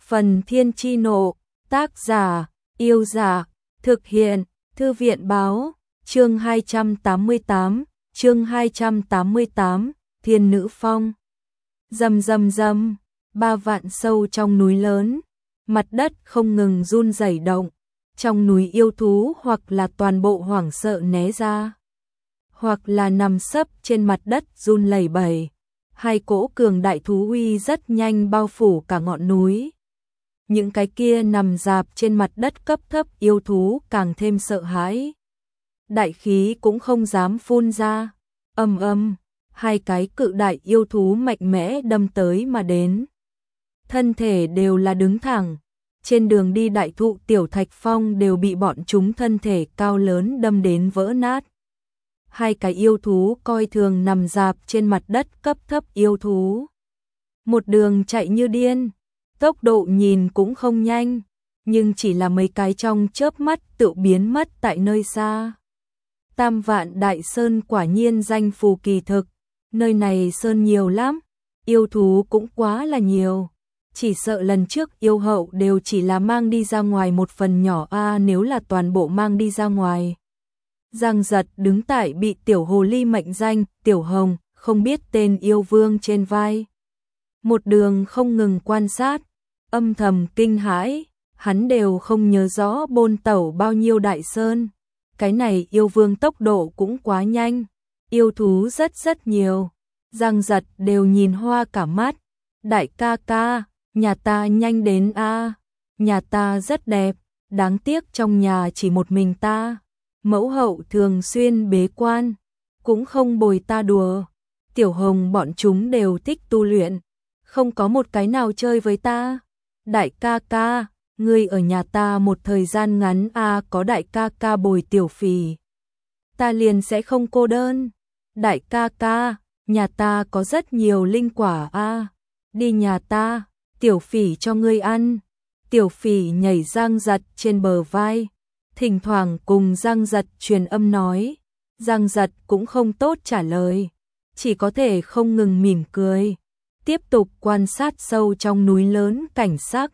Phần Thiên Chi Nộ, tác giả, Yêu Giả, thực hiện, Thư viện Báo, chương 288, Thiên Nữ Phong. Rầm rầm rầm, 3 vạn sâu trong núi lớn, mặt đất không ngừng run rẩy động, trong núi yêu thú hoặc là toàn bộ hoảng sợ né ra, hoặc là nằm sấp trên mặt đất run lẩy bẩy. Hai cỗ cường đại thú uy rất nhanh bao phủ cả ngọn núi. Những cái kia nằm rạp trên mặt đất cấp thấp yêu thú càng thêm sợ hãi. Đại khí cũng không dám phun ra. Ầm ầm, hai cái cự đại yêu thú mạnh mẽ đâm tới mà đến. Thân thể đều là đứng thẳng. Trên đường đi đại thụ tiểu thạch phong đều bị bọn chúng thân thể cao lớn đâm đến vỡ nát. Hai cái yêu thú coi thường nằm rạp trên mặt đất cấp thấp yêu thú. Một đường chạy như điên, tốc độ nhìn cũng không nhanh, nhưng chỉ là mấy cái trong chớp mắt tự biến mất tại nơi xa. Tam Vạn Đại Sơn quả nhiên danh phù kỳ thực, nơi này sơn nhiều lắm, yêu thú cũng quá là nhiều. Chỉ sợ lần trước yêu hậu đều chỉ là mang đi ra ngoài một phần nhỏ nếu là toàn bộ mang đi ra ngoài. Giang Giật đứng tại bị tiểu hồ ly mệnh danh, tiểu hồng, không biết tên yêu vương trên vai. Một đường không ngừng quan sát, âm thầm kinh hãi, hắn đều không nhớ rõ bôn tẩu bao nhiêu đại sơn. Cái này yêu vương tốc độ cũng quá nhanh, yêu thú rất nhiều. Giang Giật đều nhìn hoa cả mắt. Đại ca ca, nhà ta nhanh đến nhà ta rất đẹp, đáng tiếc trong nhà chỉ một mình ta. Mẫu hậu thường xuyên bế quan, cũng không bồi ta đùa. Tiểu hồng bọn chúng đều thích tu luyện, không có một cái nào chơi với ta. Đại ca ca, ngươi ở nhà ta một thời gian ngắn có đại ca ca bồi tiểu phỉ, ta liền sẽ không cô đơn. Đại ca ca, nhà ta có rất nhiều linh quả đi nhà ta, tiểu phỉ cho ngươi ăn. Tiểu phỉ nhảy Giang Giật trên bờ vai, thỉnh thoảng cùng Giang Giật truyền âm nói. Giang Giật cũng không tốt trả lời, chỉ có thể không ngừng mỉm cười, tiếp tục quan sát sâu trong núi lớn cảnh sắc.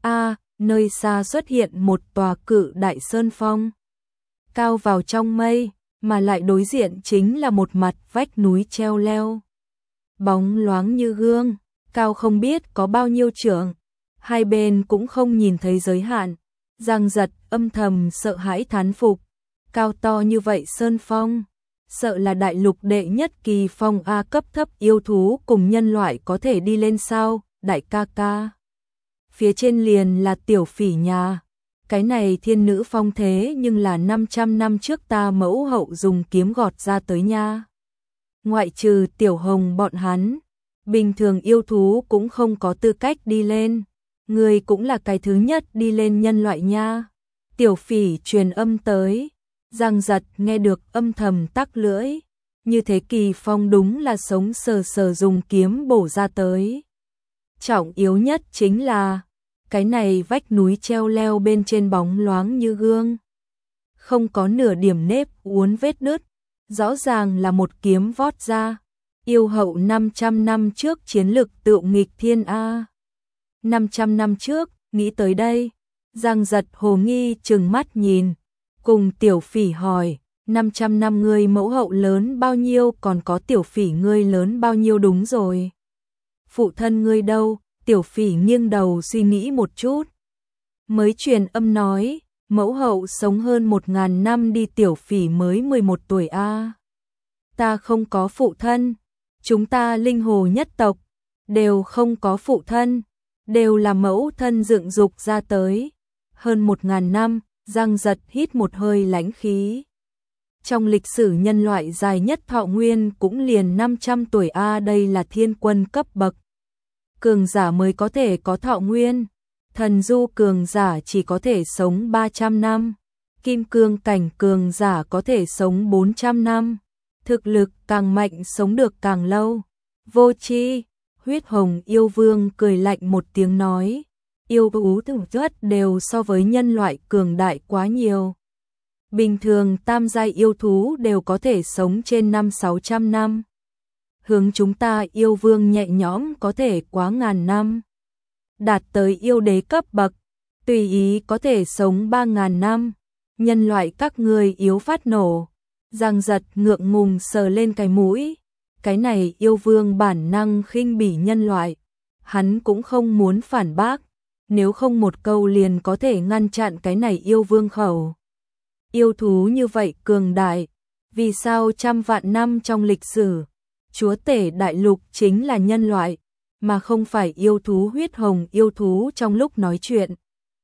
Nơi xa xuất hiện một tòa cự đại sơn phong, cao vào trong mây, mà lại đối diện chính là một mặt vách núi treo leo, bóng loáng như gương, cao không biết có bao nhiêu trượng, hai bên cũng không nhìn thấy giới hạn. Giang Giật âm thầm sợ hãi thán phục, cao to như vậy sơn phong, sợ là đại lục đệ nhất kỳ phong cấp thấp yêu thú cùng nhân loại có thể đi lên sao? Đại ca ca, phía trên liền là tiểu phỉ nhà, cái này thiên nữ phong thế nhưng là 500 năm trước ta mẫu hậu dùng kiếm gọt ra tới nha. Ngoại trừ tiểu hồng bọn hắn, bình thường yêu thú cũng không có tư cách đi lên. Người cũng là cái thứ nhất đi lên nhân loại nha. Tiểu phỉ truyền âm tới. Giang Giật nghe được âm thầm tắc lưỡi. Như thế kỳ phong đúng là sống sờ sờ dùng kiếm bổ ra tới. Trọng yếu nhất chính là cái này vách núi treo leo bên trên bóng loáng như gương, không có nửa điểm nếp uốn vết nứt, rõ ràng là một kiếm vót ra. Yêu hậu 500 năm trước chiến lực tựu nghịch thiên 500 năm trước, nghĩ tới đây, Giang Giật hồ nghi trừng mắt nhìn, cùng tiểu phỉ hỏi, 500 năm ngươi mẫu hậu lớn bao nhiêu, còn có tiểu phỉ ngươi lớn bao nhiêu? Đúng rồi. Phụ thân ngươi đâu? Tiểu phỉ nghiêng đầu suy nghĩ một chút, mới truyền âm nói, mẫu hậu sống hơn 1000 năm đi. Tiểu phỉ mới 11 tuổi Ta không có phụ thân, chúng ta linh hồ nhất tộc đều không có phụ thân, đều là mẫu thân dựng dục ra tới. Hơn 1000 năm, Giang Giật hít một hơi lãnh khí. Trong lịch sử nhân loại dài nhất thọ nguyên cũng liền 500 tuổi đây là thiên quân cấp bậc. Cường giả mới có thể có thọ nguyên, thần du cường giả chỉ có thể sống 300 năm, kim cương cảnh cường giả có thể sống 400 năm. Thực lực càng mạnh sống được càng lâu. Vô tri, huyết hồng yêu vương cười lạnh một tiếng nói, yêu thú thực chất đều so với nhân loại cường đại quá nhiều. Bình thường tam giai yêu thú đều có thể sống trên 500-600 năm. Hướng chúng ta yêu vương nhẹ nhõm có thể quá ngàn năm. đạt tới yêu đế cấp bậc, tùy ý có thể sống 3.000 năm. Nhân loại các ngươi yếu phát nổ. Giang Giật ngượng ngùng sờ lên cái mũi. Cái này yêu vương bản năng khinh bỉ nhân loại. Hắn cũng không muốn phản bác, nếu không một câu liền có thể ngăn chặn cái này yêu vương khẩu. Yêu thú như vậy cường đại, vì sao trăm vạn năm trong lịch sử, chúa tể đại lục chính là nhân loại, mà không phải yêu thú huyết hồng yêu thú trong lúc nói chuyện.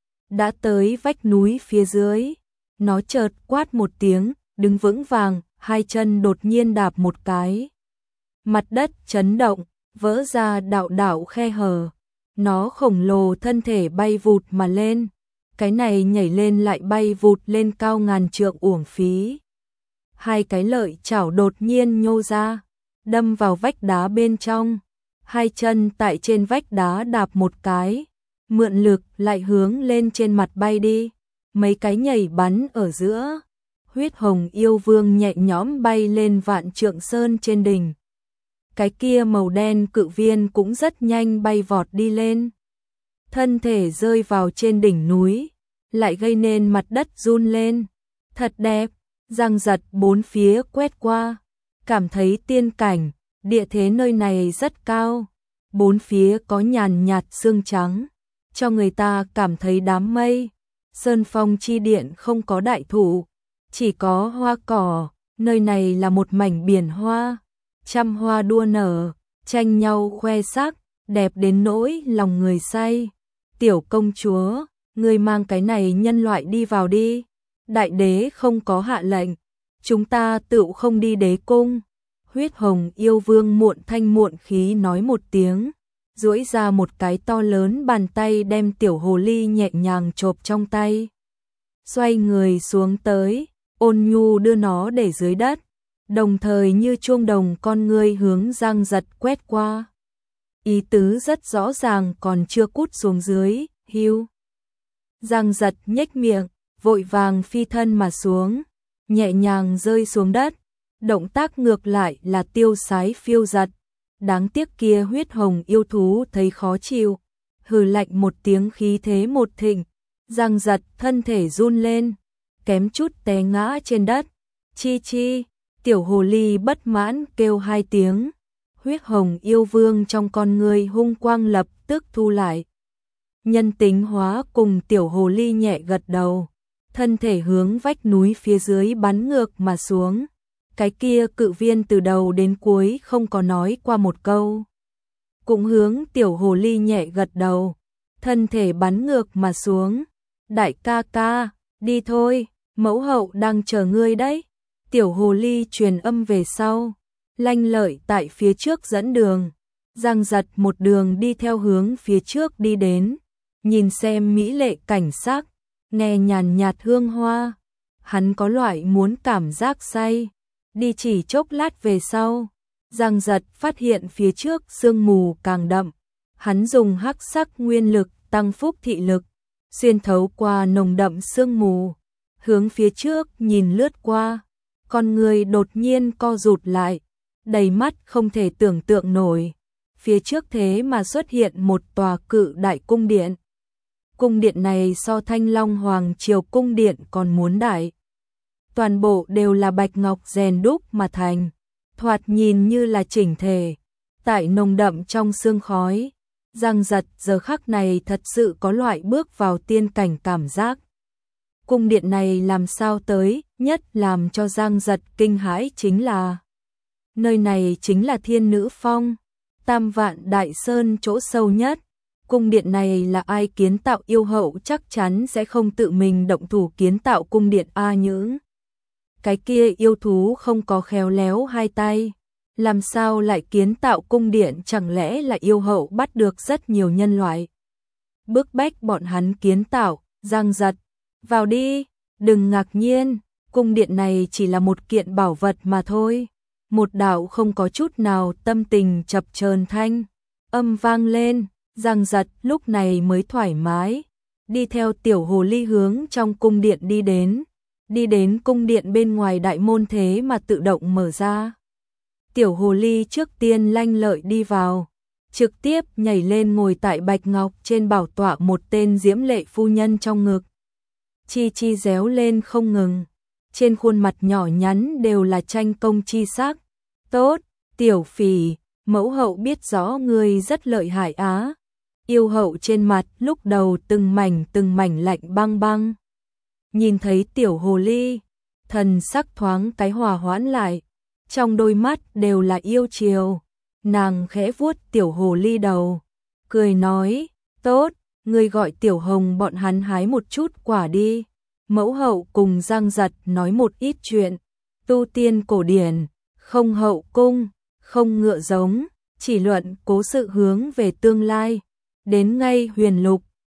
Đã tới vách núi phía dưới, nó chợt quát một tiếng, đứng vững vàng, hai chân đột nhiên đạp một cái. Mặt đất chấn động, vỡ ra đạo đạo khe hở. Nó khổng lồ thân thể bay vụt mà lên. Cái này nhảy lên lại bay vụt lên cao ngàn trượng uổng phí. Hai cái lợi chảo đột nhiên nhô ra, đâm vào vách đá bên trong. Hai chân tại trên vách đá đạp một cái, mượn lực lại hướng lên trên mặt bay đi. Mấy cái nhảy bắn ở giữa. Huyết hồng yêu vương nhẹ nhõm bay lên vạn trượng sơn trên đỉnh. Cái kia màu đen cự viên cũng rất nhanh bay vọt đi lên. Thân thể rơi vào trên đỉnh núi, lại gây nên mặt đất run lên. Thật đẹp, Giang Giật bốn phía quét qua, cảm thấy tiên cảnh, địa thế nơi này rất cao. Bốn phía có nhàn nhạt sương trắng, cho người ta cảm thấy đám mây. Sơn phong chi điện không có đại thụ, chỉ có hoa cỏ, nơi này là một mảnh biển hoa. Trăm hoa đua nở, tranh nhau khoe sắc, đẹp đến nỗi lòng người say. Tiểu công chúa, ngươi mang cái này nhân loại đi vào đi. Đại đế không có hạ lệnh, chúng ta tự không đi đế cung. Huyết hồng yêu vương muộn thanh muộn khí nói một tiếng, duỗi ra một cái to lớn bàn tay đem tiểu hồ ly nhẹ nhàng chộp trong tay. Xoay người xuống tới, ôn nhu đưa nó để dưới đất. Đồng thời như chuông đồng con ngươi hướng Giang Giật quét qua. Ý tứ rất rõ ràng còn chưa cút xuống dưới, hưu. Giang Giật nhếch miệng, vội vàng phi thân mà xuống, nhẹ nhàng rơi xuống đất. Động tác ngược lại là tiêu sái phiêu giật. Đáng tiếc kia huyết hồng yêu thú thấy khó chịu, hừ lạnh một tiếng khí thế một thịnh. Giang Giật thân thể run lên, kém chút té ngã trên đất. Chi chi. Tiểu hồ ly bất mãn kêu hai tiếng, huyết hồng yêu vương trong con người hung quang lập tức thu lại. Nhân tính hóa cùng tiểu hồ ly nhẹ gật đầu, thân thể hướng vách núi phía dưới bắn ngược mà xuống. Cái kia cự viên từ đầu đến cuối không có nói qua một câu. Cũng hướng tiểu hồ ly nhẹ gật đầu, thân thể bắn ngược mà xuống. Đại ca ca, đi thôi, mẫu hậu đang chờ ngươi đấy. Tiểu hồ ly truyền âm về sau, lanh lợi tại phía trước dẫn đường. Giang Giật một đường đi theo hướng phía trước đi đến, nhìn xem mỹ lệ cảnh sắc, nghe nhàn nhạt hương hoa. Hắn có loại muốn cảm giác say. Đi chỉ chốc lát về sau, Giang Giật phát hiện phía trước sương mù càng đậm. Hắn dùng hắc sắc nguyên lực tăng phúc thị lực, xuyên thấu qua nồng đậm sương mù, hướng phía trước nhìn lướt qua. Con người đột nhiên co rụt lại, đầy mắt không thể tưởng tượng nổi. Phía trước thế mà xuất hiện một tòa cự đại cung điện. Cung điện này so Thanh Long Hoàng Triều cung điện còn muốn đại. Toàn bộ đều là bạch ngọc rèn đúc mà thành, thoạt nhìn như là chỉnh thể. Tại nồng đậm trong sương khói, Giang Giật giờ khắc này thật sự có loại bước vào tiên cảnh cảm giác. Cung điện này làm sao tới, nhất làm cho Giang Giật kinh hãi chính là nơi này chính là Thiên Nữ Phong, Tam Vạn Đại Sơn chỗ sâu nhất. Cung điện này là ai kiến tạo, yêu hậu chắc chắn sẽ không tự mình động thủ kiến tạo cung điện a những. Cái kia yêu thú không có khéo léo hai tay, làm sao lại kiến tạo cung điện, chẳng lẽ là yêu hậu bắt được rất nhiều nhân loại, bức bách bọn hắn kiến tạo. Giang Giật, vào đi, đừng ngạc nhiên, cung điện này chỉ là một kiện bảo vật mà thôi. Một đạo không có chút nào tâm tình chập chờn thanh âm vang lên. Giang Giật lúc này mới thoải mái, đi theo tiểu hồ ly hướng trong cung điện đi đến. Đi đến cung điện bên ngoài đại môn thế mà tự động mở ra. Tiểu hồ ly trước tiên lanh lợi đi vào, trực tiếp nhảy lên ngồi tại bạch ngọc trên bảo tọa một tên diễm lệ phu nhân trong ngực. Chi chi réo lên không ngừng, trên khuôn mặt nhỏ nhắn đều là tranh công chi sắc. Tốt, tiểu phỉ, mẫu hậu biết rõ ngươi rất lợi hại á. Yêu hậu trên mặt lúc đầu từng mảnh lạnh băng băng. Nhìn thấy tiểu hồ ly, thần sắc thoáng cái hòa hoãn lại, trong đôi mắt đều là yêu chiều. Nàng khẽ vuốt tiểu hồ ly đầu, cười nói, tốt, ngươi gọi tiểu hồng bọn hắn hái một chút quả đi. Mẫu hậu cùng Giang Giật nói một ít chuyện, tu tiên cổ điển, không hậu cung, không ngựa giống, chỉ luận cố sự hướng về tương lai. Đến ngay huyền lục,